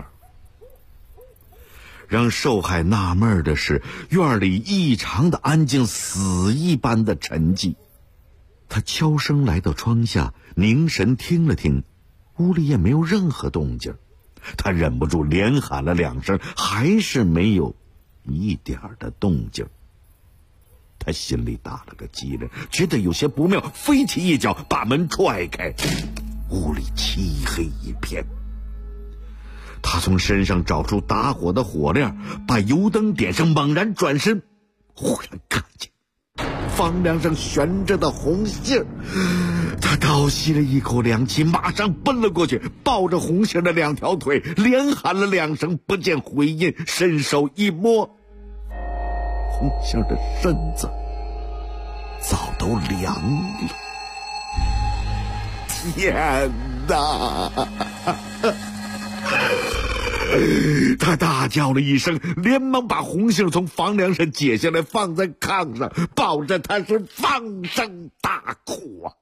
让寿海纳闷的是，院里异常的安静，死一般的沉寂。他悄声来到窗下，凝神听了听，屋里也没有任何动静。他忍不住连喊了2声，还是没有一点的动静。他心里打了个激灵，觉得有些不妙，飞起一脚把门踹开。屋里漆黑一片。他从身上找出打火的火链，把油灯点上，猛然转身，忽然看见房梁上悬着的红杏。他倒吸了一口凉气，马上奔了过去，抱着红杏的2条腿，连喊了2声，不见回音，伸手一摸，红杏的身子早都凉了。天哪！他大叫了一声，连忙把红杏从房梁上解下来，放在炕上，抱着他是放声大哭啊。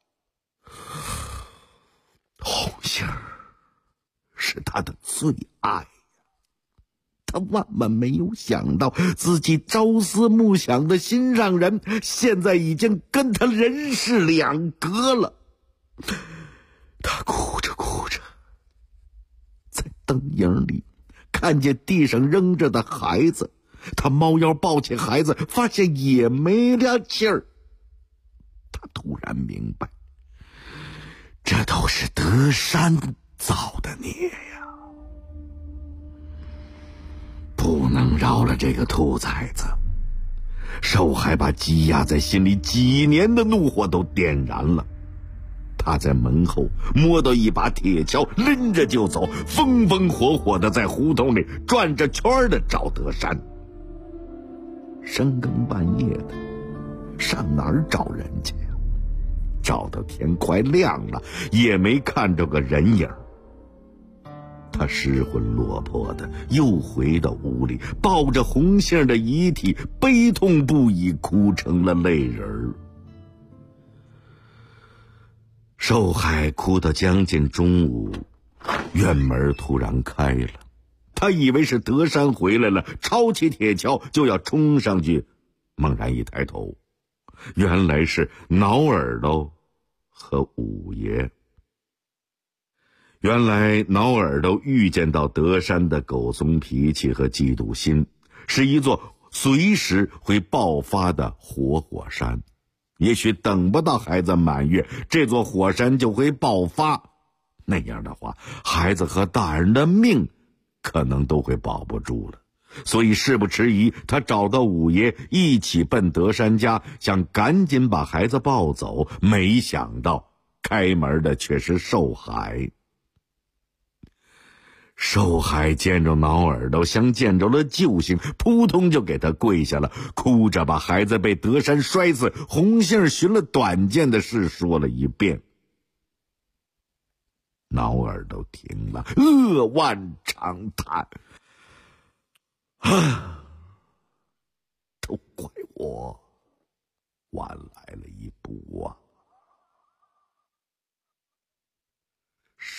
红杏是他的最爱，他万万没有想到，自己朝思暮想的心上人，现在已经跟他人事两隔了。他哭着哭着，在灯影里看见地上扔着的孩子，他猫腰抱起孩子，发现也没了气儿。他突然明白，这都是德山造的孽呀，不能饶了这个兔崽子。寿海把积压在心里几年的怒火都点燃了。他在门后摸到一把铁锹，拎着就走，风风火火的在胡同里转着圈的找德山。深更半夜的，上哪儿找人去呀？找到天快亮了，也没看着个人影。他失魂落魄的又回到屋里，抱着红杏的遗体，悲痛不已，哭成了泪人儿。寿海哭到将近中午，院门突然开了。他以为是德山回来了，抄起铁锹就要冲上去，猛然一抬头，原来是挠耳朵和五爷。原来挠耳朵预见到德山的狗怂脾气和嫉妒心，是一座随时会爆发的活火山。也许等不到孩子满月，这座火山就会爆发。那样的话，孩子和大人的命可能都会保不住了。所以事不迟疑，他找到五爷，一起奔德山家，想赶紧把孩子抱走。没想到开门的却是寿海。寿海见着挠耳朵，像见着了救星，扑通就给他跪下了，哭着把孩子被德山摔死，红杏寻了短见的事说了一遍。挠耳朵听了，扼腕长叹：“都怪我晚来了一步啊！”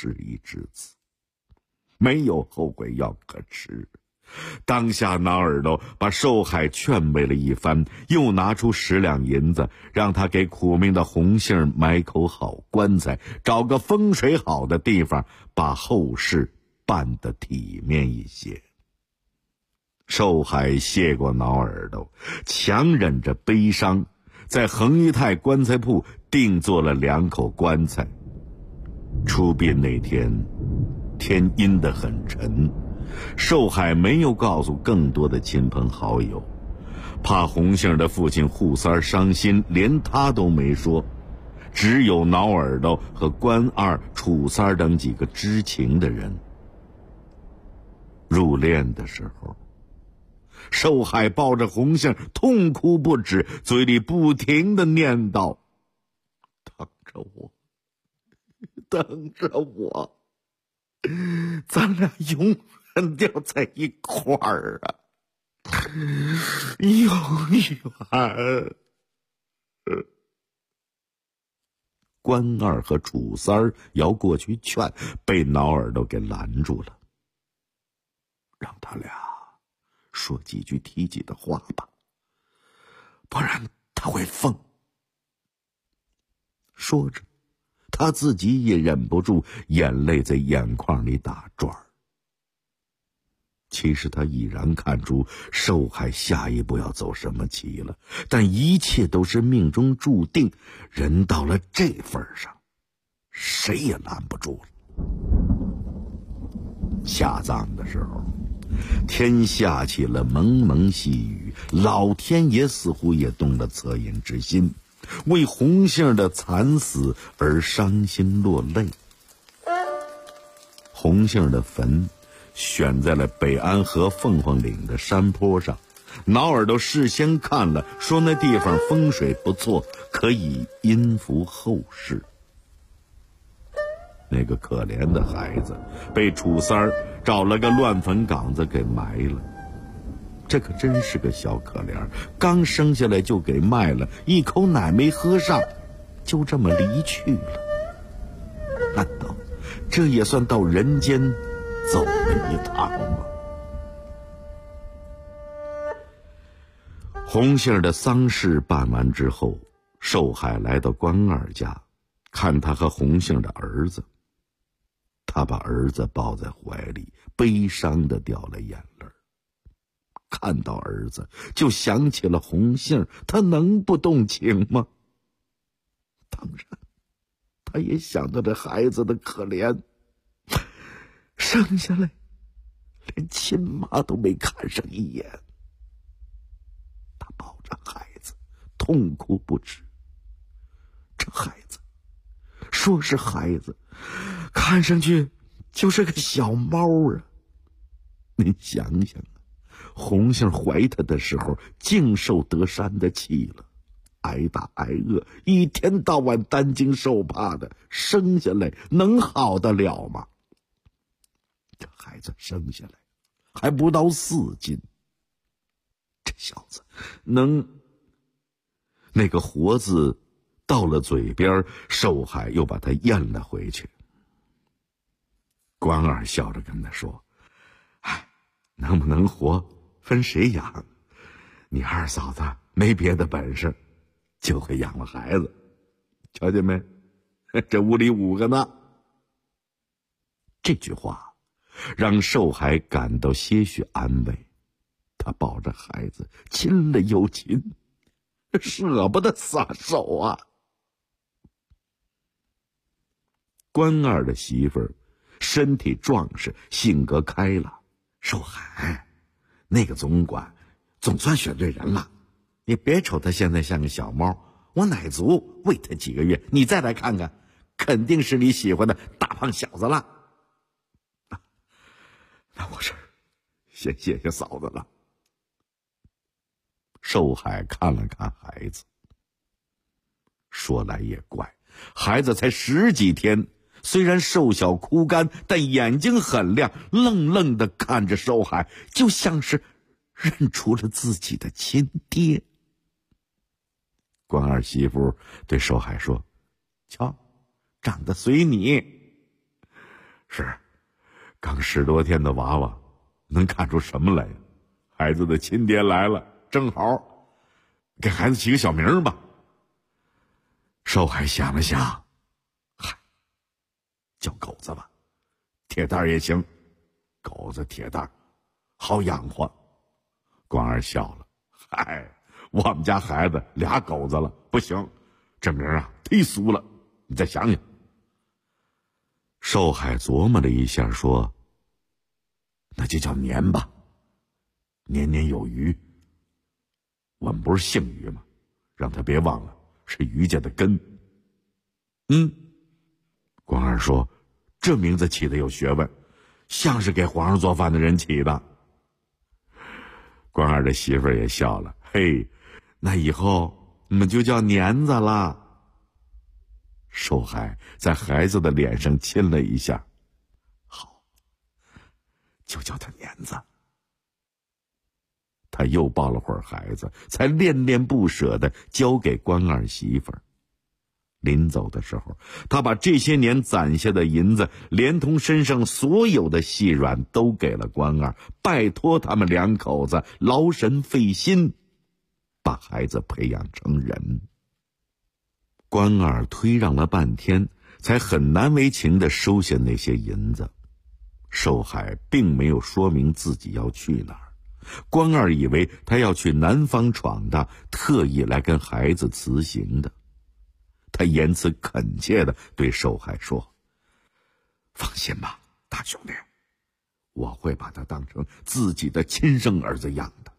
事已至此，没有后悔药可吃。当下挠耳朵把寿海劝慰了一番，又拿出10两银子，让他给苦命的红杏买口好棺材，找个风水好的地方，把后事办得体面一些。寿海谢过挠耳朵，强忍着悲伤，在恒一泰棺材铺定做了2口棺材。出殡那天，天阴得很沉，寿海没有告诉更多的亲朋好友，怕红杏的父亲扈三伤心，连他都没说，只有挠耳朵和关二、楚三等几个知情的人。入殓的时候，寿海抱着红杏痛哭不止，嘴里不停地念叨：等着我，等着我，咱俩永远要在一块儿啊，永远。关二和楚三要过去劝，被挠耳朵给拦住了，让他俩说几句体己的话吧，不然他会疯。说着，他自己也忍不住眼泪在眼眶里打转儿。其实他已然看出寿海下一步要走什么棋了，但一切都是命中注定，人到了这份上，谁也拦不住了。下葬的时候，天下起了蒙蒙细雨，老天爷似乎也动了恻隐之心，为红杏的惨死而伤心落泪。红杏的坟选在了北安河凤凰岭的山坡上，挠耳朵事先看了，说那地方风水不错，可以荫福后世。那个可怜的孩子被楚三儿找了个乱坟岗子给埋了，这可真是个小可怜，刚生下来就给卖了，一口奶没喝上，就这么离去了。难道这也算到人间走了一趟吗？红杏的丧事办完之后，寿海来到关二家，看他和红杏的儿子。他把儿子抱在怀里，悲伤地掉了眼泪。看到儿子，就想起了红杏，他能不动情吗？当然，他也想到这孩子的可怜，生下来连亲妈都没看上一眼。他抱着孩子痛哭不止。这孩子说是孩子，看上去就是个小猫啊。您想想，红杏怀他的时候净受德山的气了，挨打挨饿，一天到晚担惊受怕的，生下来能好得了吗？这孩子生下来还不到4斤，这小子能……那个活字到了嘴边，寿海又把他咽了回去。关二笑着跟他说：“哎，能不能活分谁养，你二嫂子没别的本事，就会养了孩子，瞧见没？这屋里5个呢。”这句话让寿海感到些许安慰，他抱着孩子亲了又亲，舍不得撒手啊。关二的媳妇儿身体壮实，性格开朗。寿海，那个总管总算选对人了，你别瞅他现在像个小猫，我奶足喂他几个月，你再来看看，肯定是你喜欢的大胖小子了。那我是先谢谢嫂子了。寿海看了看孩子，说来也怪，孩子才10几天，虽然瘦小枯干，但眼睛很亮，愣愣地看着寿海，就像是认出了自己的亲爹。关二媳妇对寿海说：“瞧，长得随你。 是，刚10多天的娃娃，能看出什么来呀？孩子的亲爹来了，正好，给孩子起个小名吧。寿海想了想，嗨，叫狗子吧，铁蛋也行，狗子铁蛋好养活。关二笑了，嗨，我们家孩子俩狗子了，不行，这名啊忒俗了，你再想想。寿海琢磨了一下，说：“那就叫年吧，年年有余。我们不是姓于吗？让他别忘了是于家的根。”关二说：“这名字起的有学问，像是给皇上做饭的人起的。”关二的媳妇儿也笑了：“嘿，那以后你们就叫年子了。”寿海在孩子的脸上亲了一下，好，就叫他年子。他又抱了会儿孩子，才恋恋不舍地交给关二媳妇儿。临走的时候，他把这些年攒下的银子，连同身上所有的细软都给了关二，拜托他们两口子劳神费心，把孩子培养成人。关二推让了半天，才很难为情地收下那些银子。寿海并没有说明自己要去哪儿，关二以为他要去南方闯荡，特意来跟孩子辞行的。他言辞恳切地对寿海说：“放心吧，大兄弟，我会把他当成自己的亲生儿子养的。”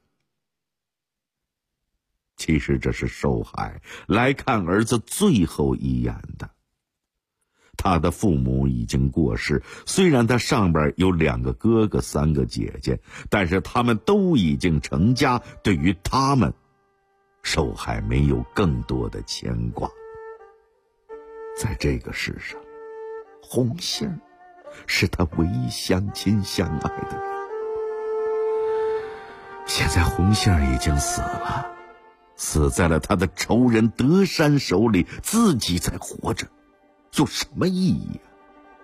其实这是寿海来看儿子最后一眼的。他的父母已经过世，虽然他上边有2个哥哥3个姐姐，但是他们都已经成家，对于他们，寿海没有更多的牵挂。在这个世上，红杏是他唯一相亲相爱的人。现在红杏已经死了，死在了他的仇人德山手里，自己在活着，有什么意义啊？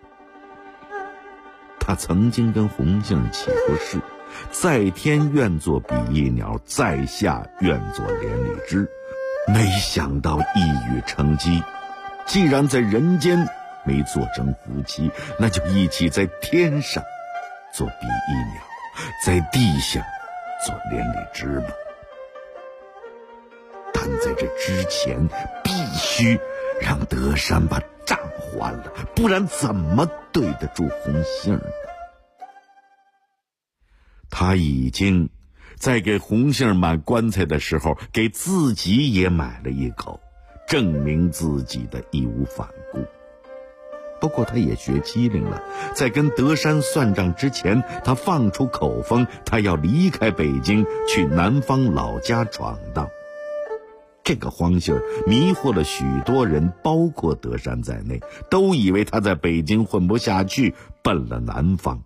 他曾经跟红杏起过誓，在天愿作比翼鸟，在下愿作连理枝。没想到一语成机，既然在人间没做成夫妻，那就一起在天上做比翼鸟，在地下做连理枝吧。但在这之前，必须让德山把账还了，不然怎么对得住红杏呢？他已经在给红杏买棺材的时候，给自己也买了一口，证明自己的义无反顾。不过他也学机灵了，在跟德山算账之前，他放出口风，他要离开北京，去南方老家闯荡。这个黄杏迷惑了许多人，包括德山在内，都以为他在北京混不下去，奔了南方。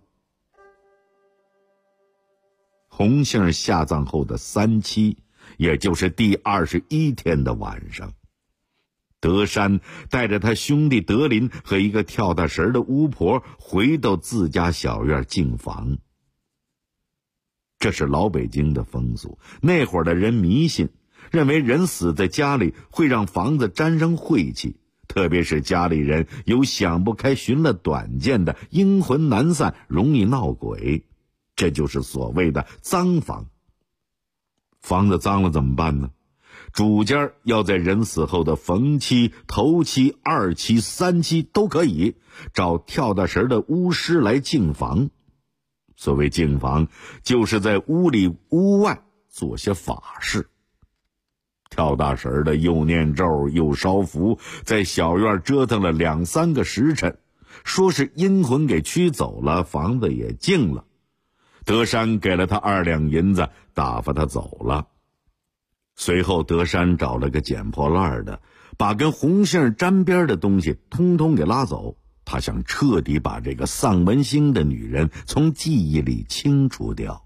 红杏下葬后的3期，也就是第21天的晚上，德山带着他兄弟德林和一个跳大神的巫婆回到自家小院敬房。这是老北京的风俗，那会儿的人迷信，认为人死在家里会让房子沾上晦气，特别是家里人有想不开寻了短见的，阴魂难散，容易闹鬼，这就是所谓的脏房。房子脏了怎么办呢？主家要在人死后的逢期、头期、2期、3期都可以找跳大神的巫师来净房。所谓净房，就是在屋里屋外做些法事。跳大神的又念咒又烧符，在小院折腾了2、3个时辰，说是阴魂给驱走了，房子也净了。德山给了他2两银子，打发他走了。随后德山找了个捡破烂的，把跟红杏沾边的东西通通给拉走。他想彻底把这个丧门星的女人从记忆里清除掉。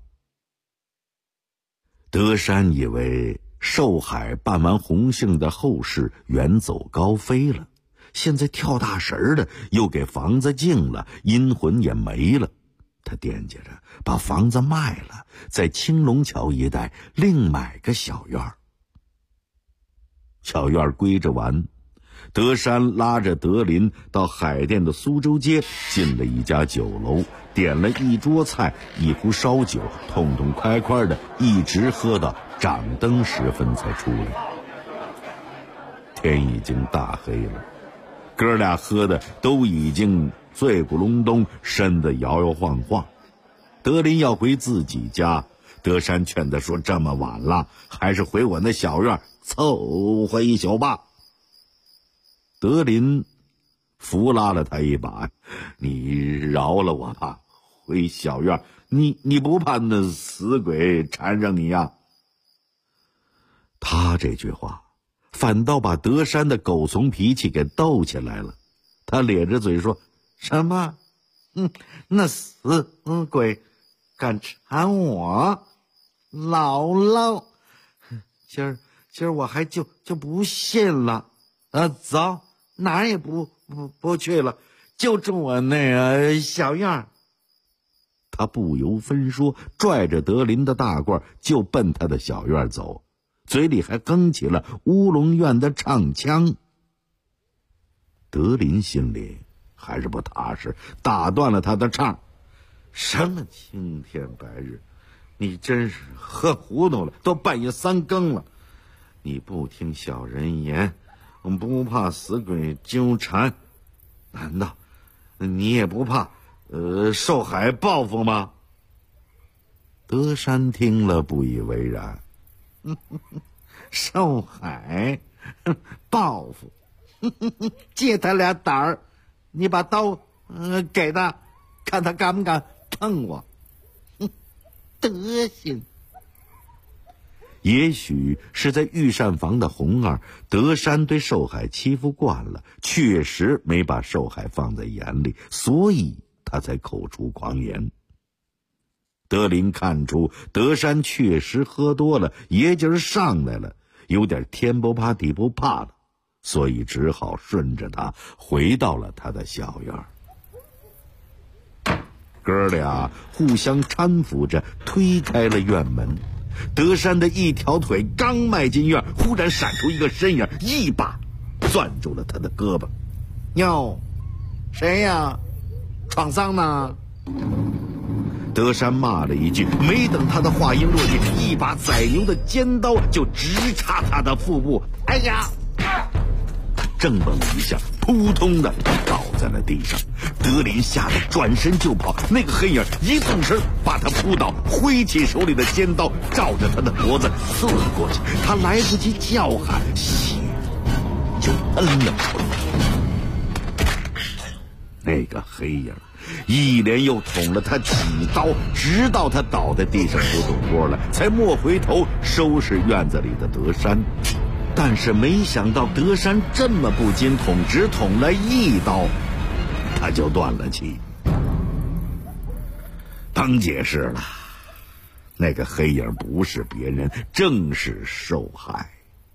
德山以为寿海办完红杏的后事远走高飞了， 现在跳大神的又给房子净了，阴魂也没了。他惦记着把房子卖了，在青龙桥一带另买个小院儿。小院儿归着完，德山拉着德林到海淀的苏州街，进了一家酒楼，点了一桌菜一壶烧酒，痛痛快快的一直喝到掌灯时分才出来。天已经大黑了，哥俩喝的都已经醉咕隆咚，身子摇摇晃晃。德林要回自己家，德山劝他说：“这么晚了，还是回我那小院凑合一宿吧。”德林扶拉了他一把：“你饶了我吧，回小院，你不怕那死鬼缠上你呀？”他这句话反倒把德山的狗怂脾气给逗起来了。他咧着嘴说：“什么？那死鬼敢缠我？姥姥，今儿我还就不信了。走，哪儿也不去了，就住我那个小院。”他不由分说，拽着德林的大褂就奔他的小院走，嘴里还哼起了乌龙院的唱腔。德林心里还是不踏实，打断了他的唱：“什么青天白日，你真是喝糊涂了，都半夜3更了，你不听小人言，不怕死鬼纠缠，难道你也不怕受海报复吗？”德山听了不以为然：“受海报复，借他俩胆儿，你把刀给他，看他敢不敢碰我。德行。”也许是在御膳房的红儿，德山对寿海欺负惯了，确实没把寿海放在眼里，所以他才口出狂言。德林看出德山确实喝多了，爷劲儿上来了，有点天不怕地不怕了，所以只好顺着他回到了他的小院。哥俩互相搀扶着推开了院门，德山的一条腿刚迈进院，忽然闪出一个身影，一把攥住了他的胳膊。“哟，谁呀？闯丧呢？”德山骂了一句，没等他的话音落地，一把宰牛的尖刀就直插他的腹部。哎呀！正蹦一下，扑通的倒在了地上。德林吓得转身就跑，那个黑影一动身把他扑倒，挥起手里的尖刀照着他的脖子刺过去。他来不及叫喊，血就喷了出来。那个黑影一连又捅了他几刀，直到他倒在地上不动窝了，才莫回头收拾院子里的德山。但是没想到德山这么不经捅，只捅了一刀，他就断了气。甭解释了，那个黑影不是别人，正是寿海。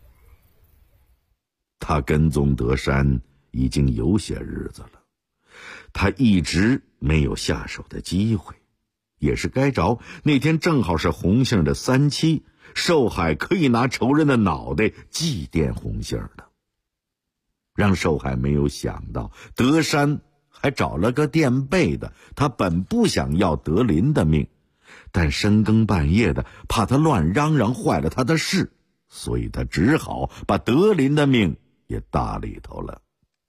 他跟踪德山已经有些日子了，他一直没有下手的机会，也是该着，那天正好是红杏的3七，寿海可以拿仇人的脑袋祭奠红杏的。让寿海没有想到，德山还找了个垫背的。他本不想要德林的命，但深更半夜的，怕他乱嚷嚷坏了他的事，所以他只好把德林的命也搭里头了。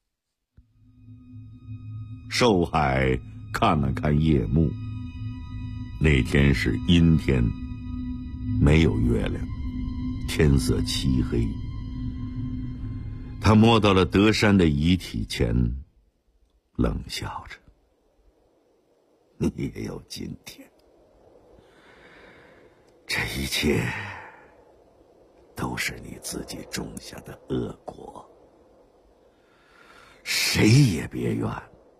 寿海看了看夜幕，那天是阴天，没有月亮，天色漆黑。他摸到了德山的遗体前，冷笑着：“你也有今天，这一切都是你自己种下的恶果，谁也别怨。”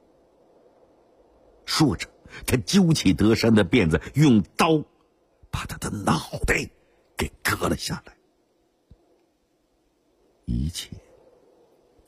说着，他揪起德山的辫子，用刀把他的脑袋给割了下来。一切